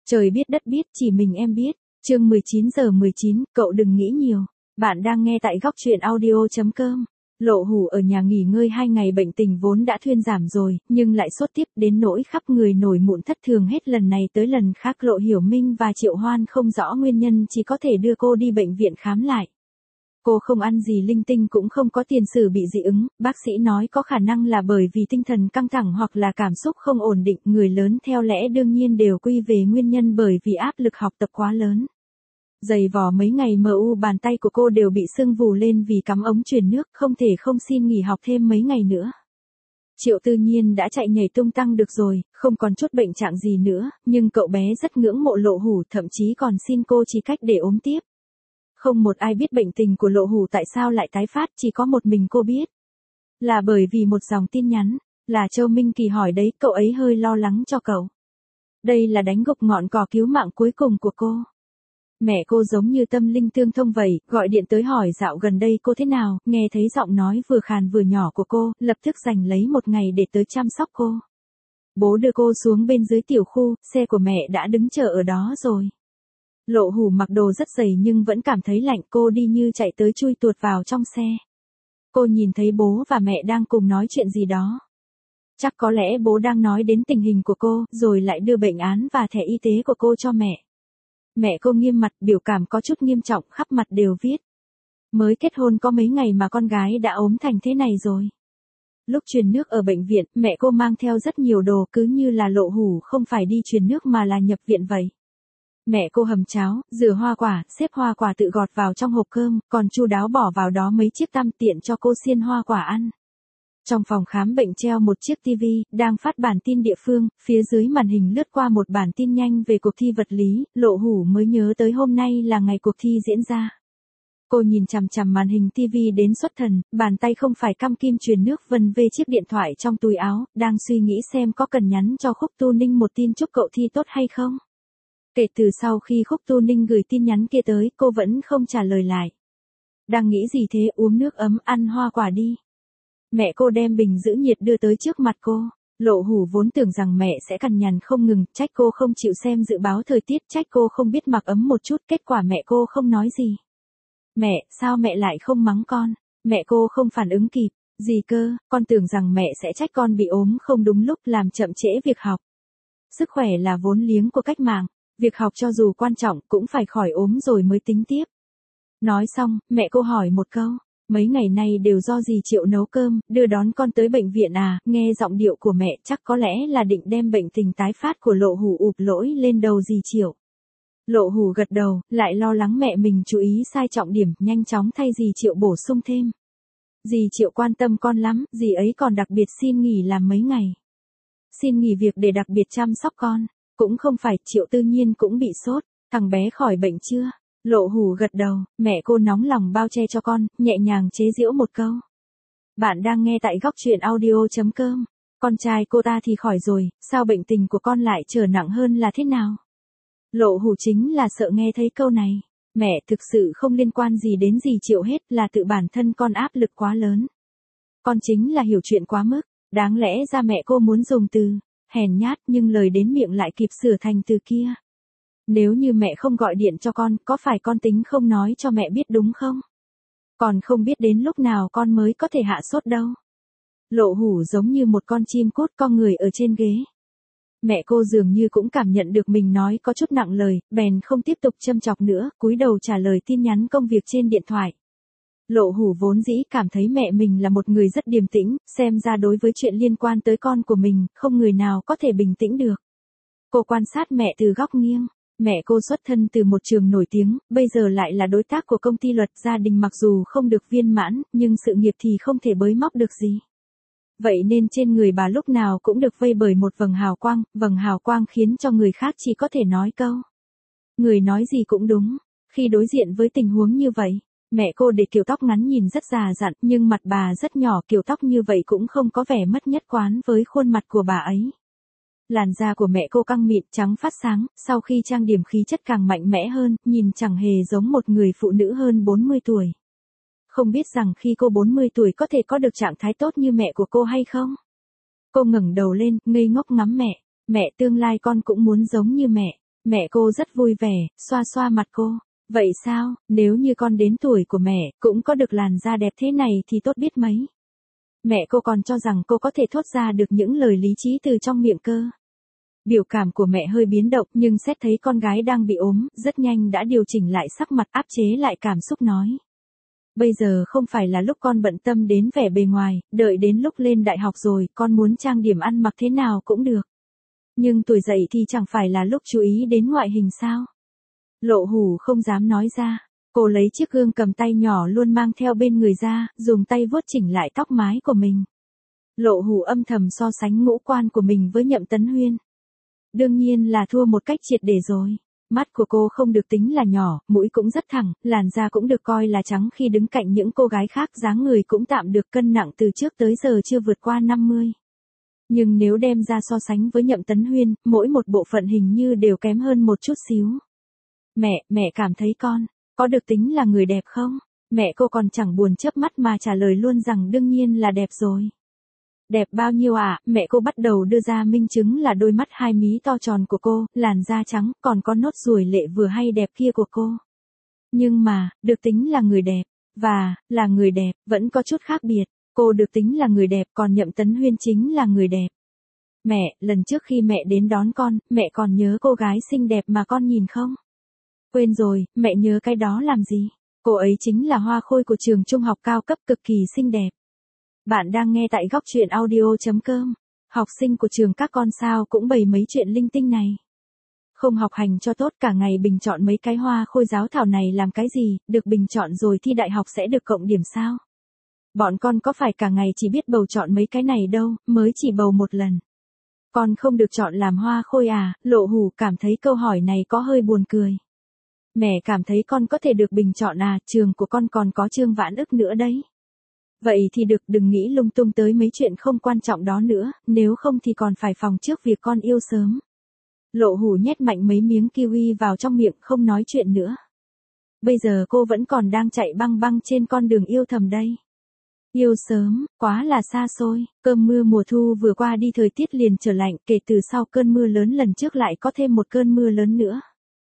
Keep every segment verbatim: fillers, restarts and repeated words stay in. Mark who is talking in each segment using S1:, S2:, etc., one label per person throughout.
S1: Trời biết đất biết, chỉ mình em biết. Chương mười chín giờ mười chín, cậu đừng nghĩ nhiều. Bạn đang nghe tại góc truyện audio chấm com. Lộ Hủ ở nhà nghỉ ngơi hai ngày, bệnh tình vốn đã thuyên giảm rồi, nhưng lại sốt tiếp đến nỗi khắp người nổi mụn thất thường hết lần này tới lần khác. Lộ Hiểu Minh và Triệu Hoan không rõ nguyên nhân, chỉ có thể đưa cô đi bệnh viện khám lại. Cô không ăn gì linh tinh, cũng không có tiền sử bị dị ứng, bác sĩ nói có khả năng là bởi vì tinh thần căng thẳng hoặc là cảm xúc không ổn định. Người lớn theo lẽ đương nhiên đều quy về nguyên nhân bởi vì áp lực học tập quá lớn. Dày vò mấy ngày em u bàn tay của cô đều bị sưng vù lên vì cắm ống truyền nước, không thể không xin nghỉ học thêm mấy ngày nữa. Triệu Tư Nhiên đã chạy nhảy tung tăng được rồi, không còn chút bệnh trạng gì nữa, nhưng cậu bé rất ngưỡng mộ Lộ Hủ, thậm chí còn xin cô chỉ cách để ốm tiếp. Không một ai biết bệnh tình của Lộ Hủ tại sao lại tái phát, chỉ có một mình cô biết. Là bởi vì một dòng tin nhắn, là Châu Minh Kỳ hỏi đấy, cậu ấy hơi lo lắng cho cậu. Đây là đánh gục ngọn cỏ cứu mạng cuối cùng của cô. Mẹ cô giống như tâm linh tương thông vậy, gọi điện tới hỏi dạo gần đây cô thế nào, nghe thấy giọng nói vừa khàn vừa nhỏ của cô, lập tức giành lấy một ngày để tới chăm sóc cô. Bố đưa cô xuống bên dưới tiểu khu, xe của mẹ đã đứng chờ ở đó rồi. Lộ Hủ mặc đồ rất dày nhưng vẫn cảm thấy lạnh, cô đi như chạy tới chui tuột vào trong xe. Cô nhìn thấy bố và mẹ đang cùng nói chuyện gì đó. Chắc có lẽ bố đang nói đến tình hình của cô, rồi lại đưa bệnh án và thẻ y tế của cô cho mẹ. Mẹ cô nghiêm mặt, biểu cảm có chút nghiêm trọng, khắp mặt đều viết. Mới kết hôn có mấy ngày mà con gái đã ốm thành thế này rồi. Lúc truyền nước ở bệnh viện, mẹ cô mang theo rất nhiều đồ, cứ như là Lộ Hủ không phải đi truyền nước mà là nhập viện vậy. Mẹ cô hầm cháo, rửa hoa quả, xếp hoa quả tự gọt vào trong hộp cơm, còn chu đáo bỏ vào đó mấy chiếc tăm tiện cho cô xiên hoa quả ăn. Trong phòng khám bệnh treo một chiếc tivi, đang phát bản tin địa phương, phía dưới màn hình lướt qua một bản tin nhanh về cuộc thi vật lý. Lộ Hủ mới nhớ tới hôm nay là ngày cuộc thi diễn ra. Cô nhìn chằm chằm màn hình tivi đến xuất thần, bàn tay không phải căm kim truyền nước vân về chiếc điện thoại trong túi áo, đang suy nghĩ xem có cần nhắn cho Khúc Tu Ninh một tin chúc cậu thi tốt hay không. Kể từ sau khi Khúc Tu Ninh gửi tin nhắn kia tới, cô vẫn không trả lời lại. Đang nghĩ gì thế, uống nước ấm, ăn hoa quả đi. Mẹ cô đem bình giữ nhiệt đưa tới trước mặt cô. Lộ Hủ vốn tưởng rằng mẹ sẽ cằn nhằn không ngừng, trách cô không chịu xem dự báo thời tiết, trách cô không biết mặc ấm một chút, kết quả mẹ cô không nói gì. Mẹ, sao mẹ lại không mắng con? Mẹ cô không phản ứng kịp. Gì cơ, con tưởng rằng mẹ sẽ trách con bị ốm không đúng lúc, làm chậm trễ việc học. Sức khỏe là vốn liếng của cách mạng, việc học cho dù quan trọng cũng phải khỏi ốm rồi mới tính tiếp. Nói xong, mẹ cô hỏi một câu. Mấy ngày nay đều do dì Triệu nấu cơm, đưa đón con tới bệnh viện à, nghe giọng điệu của mẹ chắc có lẽ là định đem bệnh tình tái phát của Lộ Hủ ụp lỗi lên đầu dì Triệu. Lộ Hủ gật đầu, lại lo lắng mẹ mình chú ý sai trọng điểm, nhanh chóng thay dì Triệu bổ sung thêm. Dì Triệu quan tâm con lắm, dì ấy còn đặc biệt xin nghỉ làm mấy ngày. Xin nghỉ việc để đặc biệt chăm sóc con, cũng không phải. Triệu Tư Nhiên cũng bị sốt, thằng bé khỏi bệnh chưa? Lộ Hủ gật đầu, mẹ cô nóng lòng bao che cho con, nhẹ nhàng chế giễu một câu. Bạn đang nghe tại góc truyện audio chấm com. Con trai cô ta thì khỏi rồi, sao bệnh tình của con lại trở nặng hơn là thế nào? Lộ Hủ chính là sợ nghe thấy câu này. Mẹ, thực sự không liên quan gì đến dì Triệu hết, là tự bản thân con áp lực quá lớn. Con chính là hiểu chuyện quá mức, đáng lẽ ra mẹ cô muốn dùng từ hèn nhát, nhưng lời đến miệng lại kịp sửa thành từ kia. Nếu như mẹ không gọi điện cho con, có phải con tính không nói cho mẹ biết đúng không? Còn không biết đến lúc nào con mới có thể hạ sốt đâu. Lộ Hủ giống như một con chim cút co người ở trên ghế. Mẹ cô dường như cũng cảm nhận được mình nói có chút nặng lời, bèn không tiếp tục châm chọc nữa, cúi đầu trả lời tin nhắn công việc trên điện thoại. Lộ Hủ vốn dĩ cảm thấy mẹ mình là một người rất điềm tĩnh, xem ra đối với chuyện liên quan tới con của mình, không người nào có thể bình tĩnh được. Cô quan sát mẹ từ góc nghiêng. Mẹ cô xuất thân từ một trường nổi tiếng, bây giờ lại là đối tác của công ty luật, gia đình mặc dù không được viên mãn, nhưng sự nghiệp thì không thể bới móc được gì. Vậy nên trên người bà lúc nào cũng được vây bởi một vầng hào quang, vầng hào quang khiến cho người khác chỉ có thể nói câu. Người nói gì cũng đúng. Khi đối diện với tình huống như vậy, mẹ cô để kiểu tóc ngắn nhìn rất già dặn, nhưng mặt bà rất nhỏ, kiểu tóc như vậy cũng không có vẻ mất nhất quán với khuôn mặt của bà ấy. Làn da của mẹ cô căng mịn, trắng phát sáng, sau khi trang điểm khí chất càng mạnh mẽ hơn, nhìn chẳng hề giống một người phụ nữ hơn bốn mươi tuổi. Không biết rằng khi cô bốn mươi tuổi có thể có được trạng thái tốt như mẹ của cô hay không? Cô ngẩng đầu lên, ngây ngốc ngắm mẹ. Mẹ, tương lai con cũng muốn giống như mẹ. Mẹ cô rất vui vẻ, xoa xoa mặt cô. Vậy sao, nếu như con đến tuổi của mẹ, cũng có được làn da đẹp thế này thì tốt biết mấy. Mẹ cô còn cho rằng cô có thể thốt ra được những lời lý trí từ trong miệng cơ. Biểu cảm của mẹ hơi biến động nhưng xét thấy con gái đang bị ốm, rất nhanh đã điều chỉnh lại sắc mặt áp chế lại cảm xúc nói. Bây giờ không phải là lúc con bận tâm đến vẻ bề ngoài, đợi đến lúc lên đại học rồi, con muốn trang điểm ăn mặc thế nào cũng được. Nhưng tuổi dậy thì chẳng phải là lúc chú ý đến ngoại hình sao? Lộ Hủ không dám nói ra. Cô lấy chiếc gương cầm tay nhỏ luôn mang theo bên người ra, dùng tay vuốt chỉnh lại tóc mái của mình. Lộ Hủ âm thầm so sánh ngũ quan của mình với Nhậm Tấn Huyên. Đương nhiên là thua một cách triệt để rồi. Mắt của cô không được tính là nhỏ, mũi cũng rất thẳng, làn da cũng được coi là trắng khi đứng cạnh những cô gái khác, dáng người cũng tạm được, cân nặng từ trước tới giờ chưa vượt qua năm mươi. Nhưng nếu đem ra so sánh với Nhậm Tấn Huyên, mỗi một bộ phận hình như đều kém hơn một chút xíu. Mẹ, mẹ cảm thấy con, có được tính là người đẹp không? Mẹ cô còn chẳng buồn chớp mắt mà trả lời luôn rằng đương nhiên là đẹp rồi. Đẹp bao nhiêu à, mẹ cô bắt đầu đưa ra minh chứng là đôi mắt hai mí to tròn của cô, làn da trắng, còn có nốt ruồi lệ vừa hay đẹp kia của cô. Nhưng mà, được tính là người đẹp, và, là người đẹp, vẫn có chút khác biệt. Cô được tính là người đẹp, còn Nhậm Tấn Huyên chính là người đẹp. Mẹ, lần trước khi mẹ đến đón con, mẹ còn nhớ cô gái xinh đẹp mà con nhìn không? Quên rồi, mẹ nhớ cái đó làm gì? Cô ấy chính là hoa khôi của trường trung học cao cấp, cực kỳ xinh đẹp. Bạn đang nghe tại góc truyện audio chấm com. Học sinh của trường các con sao cũng bày mấy chuyện linh tinh này. Không học hành cho tốt, cả ngày bình chọn mấy cái hoa khôi giáo thảo này làm cái gì, được bình chọn rồi thi đại học sẽ được cộng điểm sao? Bọn con có phải cả ngày chỉ biết bầu chọn mấy cái này đâu, mới chỉ bầu một lần. Con không được chọn làm hoa khôi à? Lộ Hủ cảm thấy câu hỏi này có hơi buồn cười. Mẹ cảm thấy con có thể được bình chọn à, trường của con còn có Trương Vãn Ức nữa đấy. Vậy thì được, đừng nghĩ lung tung tới mấy chuyện không quan trọng đó nữa, nếu không thì còn phải phòng trước việc con yêu sớm. Lộ Hủ nhét mạnh mấy miếng kiwi vào trong miệng, không nói chuyện nữa. Bây giờ cô vẫn còn đang chạy băng băng trên con đường yêu thầm đây. Yêu sớm, quá là xa xôi, cơn mưa mùa thu vừa qua đi thời tiết liền trở lạnh, kể từ sau cơn mưa lớn lần trước lại có thêm một cơn mưa lớn nữa.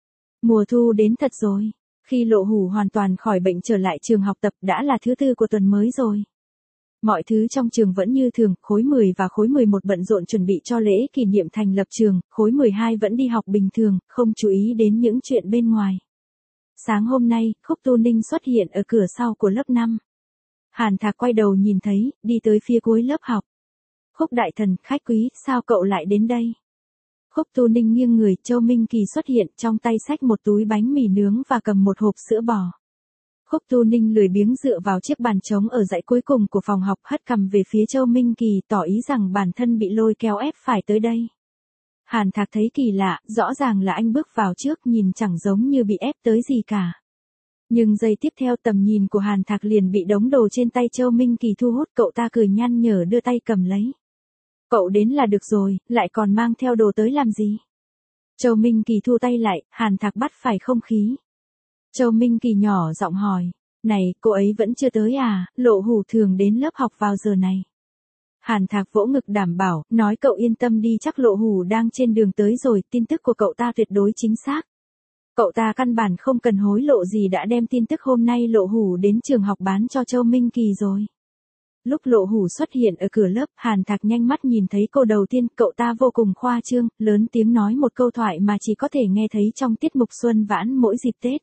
S1: Mùa thu đến thật rồi. Khi Lộ Hủ hoàn toàn khỏi bệnh trở lại trường học tập đã là thứ tư của tuần mới rồi. Mọi thứ trong trường vẫn như thường, khối mười và khối mười một bận rộn chuẩn bị cho lễ kỷ niệm thành lập trường, khối mười hai vẫn đi học bình thường, không chú ý đến những chuyện bên ngoài. Sáng hôm nay, Khúc Tu Ninh xuất hiện ở cửa sau của lớp năm. Hàn Thạc quay đầu nhìn thấy, đi tới phía cuối lớp học. Khúc đại thần, khách quý, sao cậu lại đến đây? Khúc Tu Ninh nghiêng người, Châu Minh Kỳ xuất hiện, trong tay xách một túi bánh mì nướng và cầm một hộp sữa bò. Khúc Tu Ninh lười biếng dựa vào chiếc bàn trống ở dãy cuối cùng của phòng học, hất cằm về phía Châu Minh Kỳ, tỏ ý rằng bản thân bị lôi kéo ép phải tới đây. Hàn Thạc thấy kỳ lạ, rõ ràng là anh bước vào trước, nhìn chẳng giống như bị ép tới gì cả. Nhưng giây tiếp theo tầm nhìn của Hàn Thạc liền bị đống đồ trên tay Châu Minh Kỳ thu hút, cậu ta cười nhăn nhở đưa tay cầm lấy. Cậu đến là được rồi, lại còn mang theo đồ tới làm gì? Châu Minh Kỳ thu tay lại, Hàn Thạc bắt phải không khí. Châu Minh Kỳ nhỏ giọng hỏi, này, cô ấy vẫn chưa tới à? Lộ Hủ thường đến lớp học vào giờ này. Hàn Thạc vỗ ngực đảm bảo, nói cậu yên tâm đi, chắc Lộ Hủ đang trên đường tới rồi, tin tức của cậu ta tuyệt đối chính xác. Cậu ta căn bản không cần hối lộ gì đã đem tin tức hôm nay Lộ Hủ đến trường học bán cho Châu Minh Kỳ rồi. Lúc Lộ Hủ xuất hiện ở cửa lớp, Hàn Thạc nhanh mắt nhìn thấy cô đầu tiên, cậu ta vô cùng khoa trương, lớn tiếng nói một câu thoại mà chỉ có thể nghe thấy trong tiết mục Xuân Vãn mỗi dịp Tết.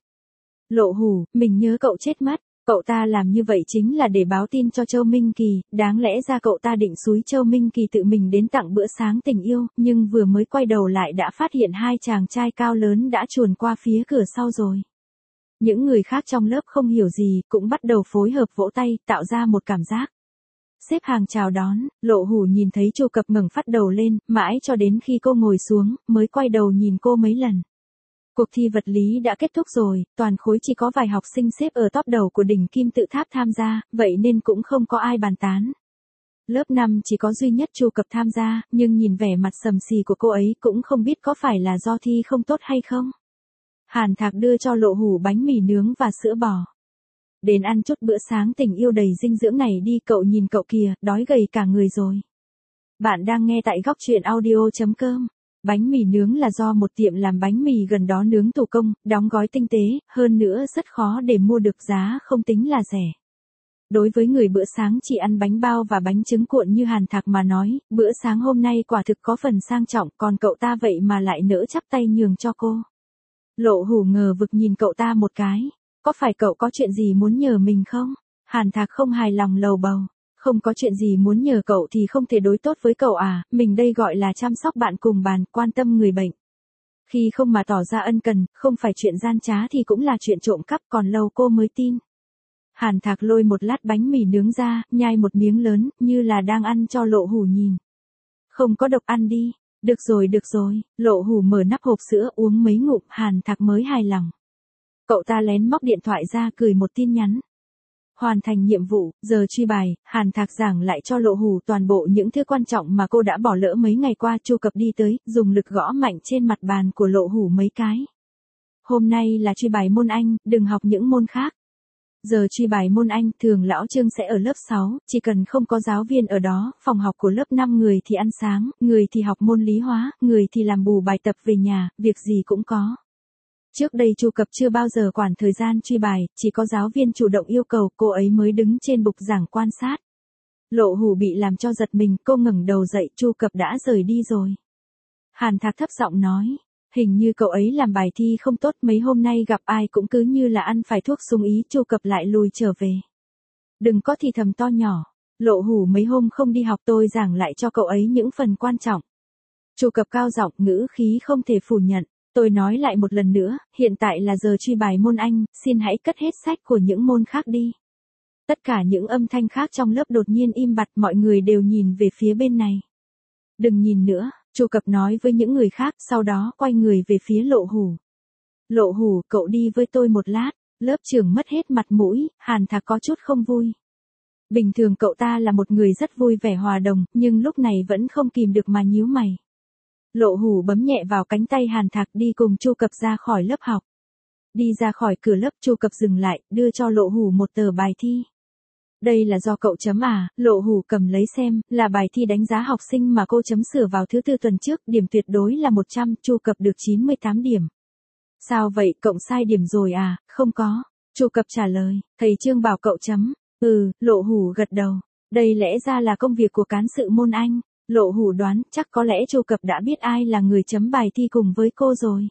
S1: Lộ Hủ, mình nhớ cậu chết mất. Cậu ta làm như vậy chính là để báo tin cho Châu Minh Kỳ, đáng lẽ ra cậu ta định xúi Châu Minh Kỳ tự mình đến tặng bữa sáng tình yêu, nhưng vừa mới quay đầu lại đã phát hiện hai chàng trai cao lớn đã chuồn qua phía cửa sau rồi. Những người khác trong lớp không hiểu gì, cũng bắt đầu phối hợp vỗ tay, tạo ra một cảm giác xếp hàng chào đón. Lộ Hủ nhìn thấy Chu Cập ngẩng phát đầu lên, mãi cho đến khi cô ngồi xuống, mới quay đầu nhìn cô mấy lần. Cuộc thi vật lý đã kết thúc rồi, toàn khối chỉ có vài học sinh xếp ở top đầu của đỉnh kim tự tháp tham gia, vậy nên cũng không có ai bàn tán. Lớp năm chỉ có duy nhất Chu Cập tham gia, nhưng nhìn vẻ mặt sầm xì của cô ấy cũng không biết có phải là do thi không tốt hay không. Hàn Thạc đưa cho Lộ Hủ bánh mì nướng và sữa bò. Đến ăn chút bữa sáng tình yêu đầy dinh dưỡng này đi, cậu nhìn cậu kìa, đói gầy cả người rồi. Bạn đang nghe tại góc truyện audio chấm com. Bánh mì nướng là do một tiệm làm bánh mì gần đó nướng thủ công, đóng gói tinh tế, hơn nữa rất khó để mua được, giá không tính là rẻ. Đối với người bữa sáng chỉ ăn bánh bao và bánh trứng cuộn như Hàn Thạc mà nói, bữa sáng hôm nay quả thực có phần sang trọng, còn cậu ta vậy mà lại nỡ chắp tay nhường cho cô. Lộ Hủ ngờ vực nhìn cậu ta một cái. Có phải cậu có chuyện gì muốn nhờ mình không? Hàn Thạc không hài lòng lầu bầu. Không có chuyện gì muốn nhờ cậu thì không thể đối tốt với cậu à, mình đây gọi là chăm sóc bạn cùng bàn, quan tâm người bệnh. Khi không mà tỏ ra ân cần, không phải chuyện gian trá thì cũng là chuyện trộm cắp, còn lâu cô mới tin. Hàn Thạc lôi một lát bánh mì nướng ra, nhai một miếng lớn, như là đang ăn cho Lộ Hủ nhìn. Không có độc, ăn đi. Được rồi được rồi, Lộ Hủ mở nắp hộp sữa uống mấy ngụm, Hàn Thạc mới hài lòng. Cậu ta lén móc điện thoại ra gửi một tin nhắn. Hoàn thành nhiệm vụ, giờ truy bài, Hàn Thạc giảng lại cho Lộ Hủ toàn bộ những thứ quan trọng mà cô đã bỏ lỡ mấy ngày qua. Chu Cập đi tới, dùng lực gõ mạnh trên mặt bàn của Lộ Hủ mấy cái. Hôm nay là truy bài môn Anh, đừng học những môn khác. Giờ truy bài môn Anh, thường lão Trương sẽ ở lớp sáu, chỉ cần không có giáo viên ở đó, phòng học của lớp năm người thì ăn sáng, người thì học môn lý hóa, người thì làm bù bài tập về nhà, việc gì cũng có. Trước đây Chu Cập chưa bao giờ quản thời gian truy bài, chỉ có giáo viên chủ động yêu cầu, cô ấy mới đứng trên bục giảng quan sát. Lộ Hủ bị làm cho giật mình, cô ngẩng đầu dậy, Chu Cập đã rời đi rồi. Hàn Thạc thấp giọng nói, hình như cậu ấy làm bài thi không tốt, mấy hôm nay gặp ai cũng cứ như là ăn phải thuốc sung ý. Chu Cập lại lùi trở về. Đừng có thì thầm to nhỏ, Lộ Hủ mấy hôm không đi học, tôi giảng lại cho cậu ấy những phần quan trọng. Chu Cập cao giọng, ngữ khí không thể phủ nhận. Tôi nói lại một lần nữa, hiện tại là giờ truy bài môn Anh, xin hãy cất hết sách của những môn khác đi. Tất cả những âm thanh khác trong lớp đột nhiên im bặt, mọi người đều nhìn về phía bên này. Đừng nhìn nữa, Chu Cập nói với những người khác, sau đó quay người về phía Lộ Hủ. Lộ Hủ, cậu đi với tôi một lát. Lớp trưởng mất hết mặt mũi, Hàn Thạc có chút không vui. Bình thường cậu ta là một người rất vui vẻ hòa đồng, nhưng lúc này vẫn không kìm được mà nhíu mày. Lộ Hủ bấm nhẹ vào cánh tay Hàn Thạc, đi cùng Chu Cập ra khỏi lớp học. Đi ra khỏi cửa lớp, Chu Cập dừng lại, đưa cho Lộ Hủ một tờ bài thi. Đây là do cậu chấm à? Lộ Hủ cầm lấy xem, là bài thi đánh giá học sinh mà cô chấm sửa vào thứ tư tuần trước, điểm tuyệt đối là một trăm, Chu Cập được chín mươi tám điểm. Sao vậy, cậu sai điểm rồi à? Không có. Chu Cập trả lời, thầy Trương bảo cậu chấm. Ừ, Lộ Hủ gật đầu. Đây lẽ ra là công việc của cán sự môn Anh. Lộ Hủ đoán, chắc có lẽ Chu Cập đã biết ai là người chấm bài thi cùng với cô rồi.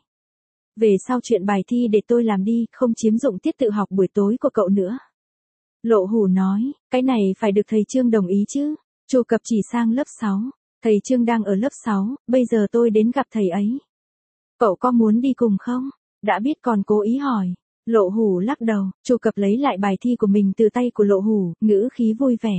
S1: Về sau chuyện bài thi để tôi làm đi, không chiếm dụng tiết tự học buổi tối của cậu nữa. Lộ Hủ nói, cái này phải được thầy Trương đồng ý chứ. Chu Cập chỉ sang lớp sáu. Thầy Trương đang ở lớp sáu, bây giờ tôi đến gặp thầy ấy. Cậu có muốn đi cùng không? Đã biết còn cố ý hỏi. Lộ Hủ lắc đầu. Chu Cập lấy lại bài thi của mình từ tay của Lộ Hủ, ngữ khí vui vẻ.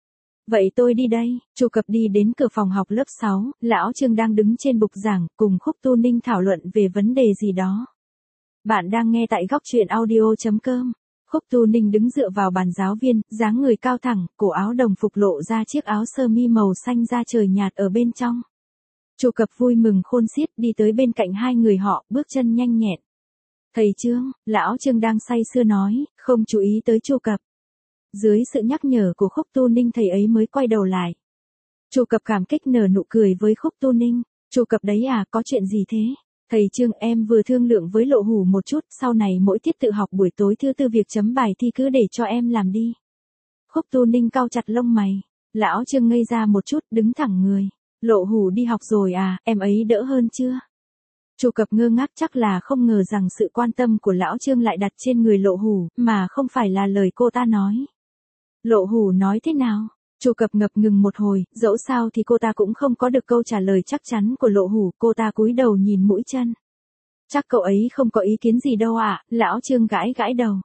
S1: Vậy tôi đi đây. Chu Cập đi đến cửa phòng học lớp sáu, lão Trương đang đứng trên bục giảng, cùng Khúc Tu Ninh thảo luận về vấn đề gì đó. Bạn đang nghe tại góc truyện audio chấm com. Khúc Tu Ninh đứng dựa vào bàn giáo viên, dáng người cao thẳng, cổ áo đồng phục lộ ra chiếc áo sơ mi màu xanh da trời nhạt ở bên trong. Chu Cập vui mừng khôn xiết đi tới bên cạnh hai người họ, bước chân nhanh nhẹn. Thầy Trương, lão Trương đang say sưa nói, không chú ý tới Chu Cập. Dưới sự nhắc nhở của Khúc Tu Ninh, thầy ấy mới quay đầu lại. Chu Cập cảm kích nở nụ cười với Khúc Tu Ninh. Chu Cập đấy à, có chuyện gì thế? Thầy Trương, em vừa thương lượng với Lộ Hủ một chút, sau này mỗi tiết tự học buổi tối thứ tư việc chấm bài thi cứ để cho em làm đi. Khúc Tu Ninh cau chặt lông mày. Lão Trương ngây ra một chút, đứng thẳng người. Lộ Hủ đi học rồi à, em ấy đỡ hơn chưa? Chu Cập ngơ ngác, chắc là không ngờ rằng sự quan tâm của lão Trương lại đặt trên người Lộ Hủ, mà không phải là lời cô ta nói. Lộ Hủ nói thế nào? Chu Cập ngập ngừng một hồi, dẫu sao thì cô ta cũng không có được câu trả lời chắc chắn của Lộ Hủ, cô ta cúi đầu nhìn mũi chân. Chắc cậu ấy không có ý kiến gì đâu ạ, à? Lão Trương gãi gãi đầu.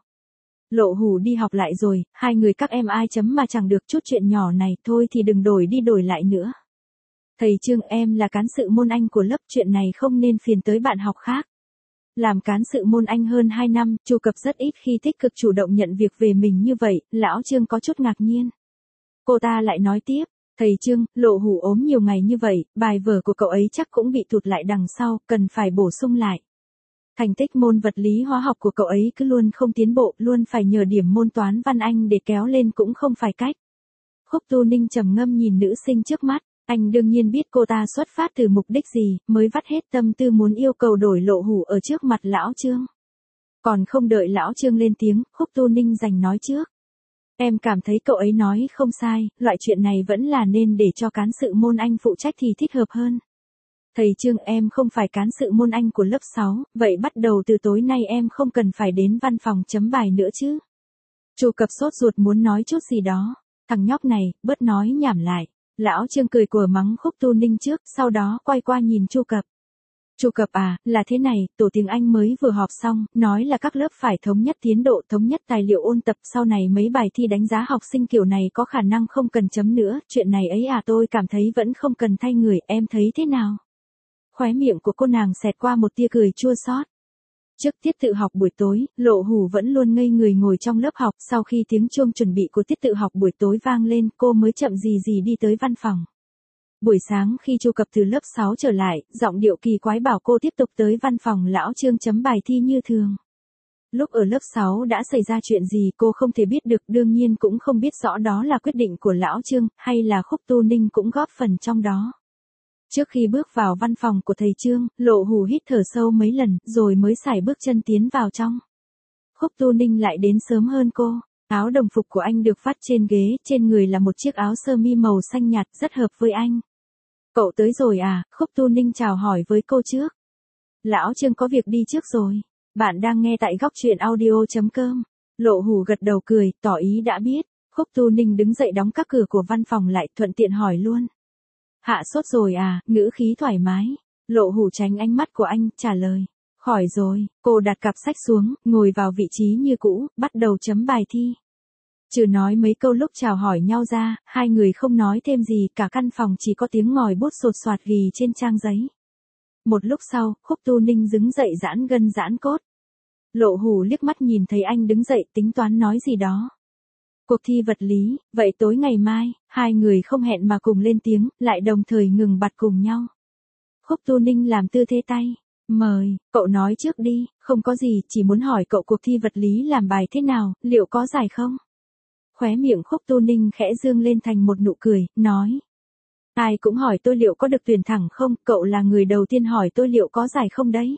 S1: Lộ Hủ đi học lại rồi, hai người các em ai chấm mà chẳng được, chút chuyện nhỏ này thôi thì đừng đổi đi đổi lại nữa. Thầy Trương, em là cán sự môn Anh của lớp, chuyện này không nên phiền tới bạn học khác. Làm cán sự môn Anh hơn hai năm, Chu Cập rất ít khi tích cực chủ động nhận việc về mình như vậy, lão Trương có chút ngạc nhiên. Cô ta lại nói tiếp, thầy Trương, Lộ Hủ ốm nhiều ngày như vậy, bài vở của cậu ấy chắc cũng bị tụt lại đằng sau, cần phải bổ sung lại. Thành tích môn vật lý hóa học của cậu ấy cứ luôn không tiến bộ, luôn phải nhờ điểm môn toán văn Anh để kéo lên cũng không phải cách. Khúc Tu Ninh trầm ngâm nhìn nữ sinh trước mắt, Anh đương nhiên biết cô ta xuất phát từ mục đích gì, mới vắt hết tâm tư muốn yêu cầu đổi Lộ Hủ ở trước mặt lão Trương. Còn không đợi lão Trương lên tiếng, Khúc Tu Ninh giành nói trước. Em cảm thấy cậu ấy nói không sai, loại chuyện này vẫn là nên để cho cán sự môn Anh phụ trách thì thích hợp hơn. Thầy Trương, em không phải cán sự môn Anh của lớp sáu, vậy bắt đầu từ tối nay em không cần phải đến văn phòng chấm bài nữa chứ. Chu Cập sốt ruột muốn nói chút gì đó. Thằng nhóc này, bớt nói nhảm lại. Lão Trương cười của mắng Khúc Tu Ninh trước, sau đó quay qua nhìn Chu Cập. Chu Cập à, là thế này, tổ tiếng Anh mới vừa họp xong, nói là các lớp phải thống nhất tiến độ, thống nhất tài liệu ôn tập, sau này mấy bài thi đánh giá học sinh kiểu này có khả năng không cần chấm nữa, chuyện này ấy à, tôi cảm thấy vẫn không cần thay người, em thấy thế nào? Khóe miệng của cô nàng xẹt qua một tia cười chua xót. Trước tiết tự học buổi tối, Lộ Hủ vẫn luôn ngây người ngồi trong lớp học, sau khi tiếng chuông chuẩn bị của tiết tự học buổi tối vang lên, cô mới chậm gì gì đi tới văn phòng. Buổi sáng khi Chu Cập từ lớp sáu trở lại, giọng điệu kỳ quái bảo cô tiếp tục tới văn phòng lão Trương chấm bài thi như thường. Lúc ở lớp sáu đã xảy ra chuyện gì cô không thể biết được, đương nhiên cũng không biết rõ đó là quyết định của lão Trương, hay là Khúc Tu Ninh cũng góp phần trong đó. Trước khi bước vào văn phòng của thầy Trương, Lộ Hủ hít thở sâu mấy lần, rồi mới sải bước chân tiến vào trong. Khúc Tu Ninh lại đến sớm hơn cô. Áo đồng phục của anh được vắt trên ghế, trên người là một chiếc áo sơ mi màu xanh nhạt, rất hợp với anh. Cậu tới rồi à? Khúc Tu Ninh chào hỏi với cô trước. Lão Trương có việc đi trước rồi. Bạn đang nghe tại góc truyện audio chấm com. Lộ Hủ gật đầu cười, tỏ ý đã biết. Khúc Tu Ninh đứng dậy đóng các cửa của văn phòng lại, thuận tiện hỏi luôn. Hạ sốt rồi à? Ngữ khí thoải mái. Lộ Hủ tránh ánh mắt của anh, trả lời. Khỏi rồi. Cô đặt cặp sách xuống, ngồi vào vị trí như cũ, bắt đầu chấm bài thi. Trừ nói mấy câu lúc chào hỏi nhau ra, hai người không nói thêm gì, cả căn phòng chỉ có tiếng ngòi bút sột soạt ghi trên trang giấy. Một lúc sau, Khúc Tu Ninh đứng dậy giãn gân giãn cốt. Lộ Hủ liếc mắt nhìn thấy anh đứng dậy tính toán nói gì đó. Cuộc thi vật lý, vậy tối ngày mai, hai người không hẹn mà cùng lên tiếng, lại đồng thời ngừng bặt cùng nhau. Khúc Tu Ninh làm tư thế tay. Mời, cậu nói trước đi, không có gì, chỉ muốn hỏi cậu cuộc thi vật lý làm bài thế nào, liệu có giải không? Khóe miệng Khúc Tu Ninh khẽ dương lên thành một nụ cười, nói. Ai cũng hỏi tôi liệu có được tuyển thẳng không, cậu là người đầu tiên hỏi tôi liệu có giải không đấy.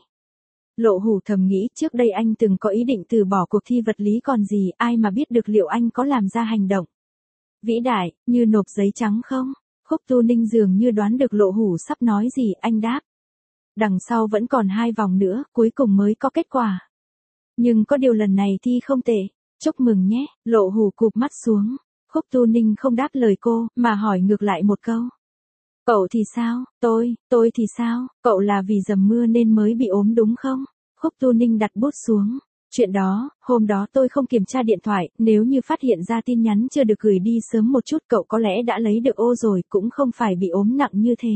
S1: Lộ Hủ thầm nghĩ trước đây anh từng có ý định từ bỏ cuộc thi vật lý còn gì, ai mà biết được liệu anh có làm ra hành động vĩ đại, như nộp giấy trắng không? Khúc Tu Ninh dường như đoán được Lộ Hủ sắp nói gì, anh đáp. Đằng sau vẫn còn hai vòng nữa, cuối cùng mới có kết quả. Nhưng có điều lần này thi không tệ. Chúc mừng nhé, Lộ Hủ cụp mắt xuống. Khúc Tu Ninh không đáp lời cô, mà hỏi ngược lại một câu. Cậu thì sao? Tôi, tôi thì sao? Cậu là vì dầm mưa nên mới bị ốm đúng không? Khúc Tu Ninh đặt bút xuống. Chuyện đó, hôm đó tôi không kiểm tra điện thoại, nếu như phát hiện ra tin nhắn chưa được gửi đi sớm một chút cậu có lẽ đã lấy được ô rồi, cũng không phải bị ốm nặng như thế.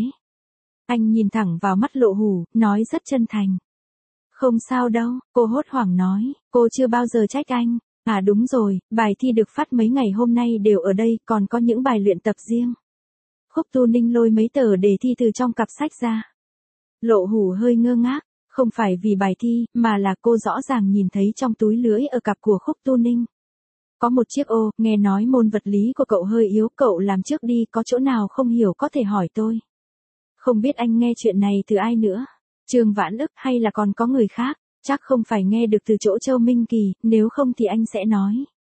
S1: Anh nhìn thẳng vào mắt Lộ Hủ, nói rất chân thành. Không sao đâu, cô hốt hoảng nói, cô chưa bao giờ trách anh. À đúng rồi, bài thi được phát mấy ngày hôm nay đều ở đây, còn có những bài luyện tập riêng. Khúc Tu Ninh lôi mấy tờ đề thi từ trong cặp sách ra. Lộ Hủ hơi ngơ ngác, không phải vì bài thi, mà là cô rõ ràng nhìn thấy trong túi lưỡi ở cặp của Khúc Tu Ninh. Có một chiếc ô, nghe nói môn vật lý của cậu hơi yếu, cậu làm trước đi, có chỗ nào không hiểu có thể hỏi tôi. Không biết anh nghe chuyện này từ ai nữa? Trương Vãn Ức hay là còn có người khác? Chắc không phải nghe được từ chỗ Châu Minh Kỳ, nếu không thì anh sẽ nói.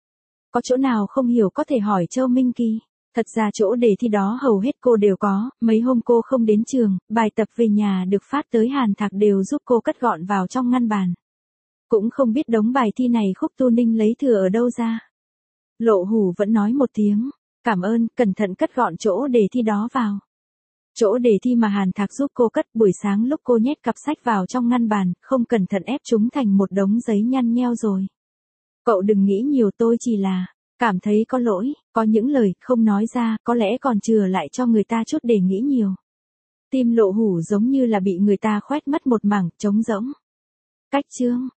S1: Có chỗ nào không hiểu có thể hỏi Châu Minh Kỳ. Thật ra chỗ đề thi đó hầu hết cô đều có, mấy hôm cô không đến trường, bài tập về nhà được phát tới Hàn Thạc đều giúp cô cất gọn vào trong ngăn bàn. Cũng không biết đống bài thi này Khúc Tu Ninh lấy thừa ở đâu ra. Lộ Hủ vẫn nói một tiếng, cảm ơn, cẩn thận cất gọn chỗ đề thi đó vào. Chỗ đề thi mà Hàn Thạc giúp cô cất buổi sáng lúc cô nhét cặp sách vào trong ngăn bàn, không cẩn thận ép chúng thành một đống giấy nhăn nheo rồi. Cậu đừng nghĩ nhiều, tôi chỉ là cảm thấy có lỗi, có những lời không nói ra, có lẽ còn chừa lại cho người ta chút để nghĩ nhiều. Tim Lộ Hủ giống như là bị người ta khoét mất một mảng trống rỗng. Cách chương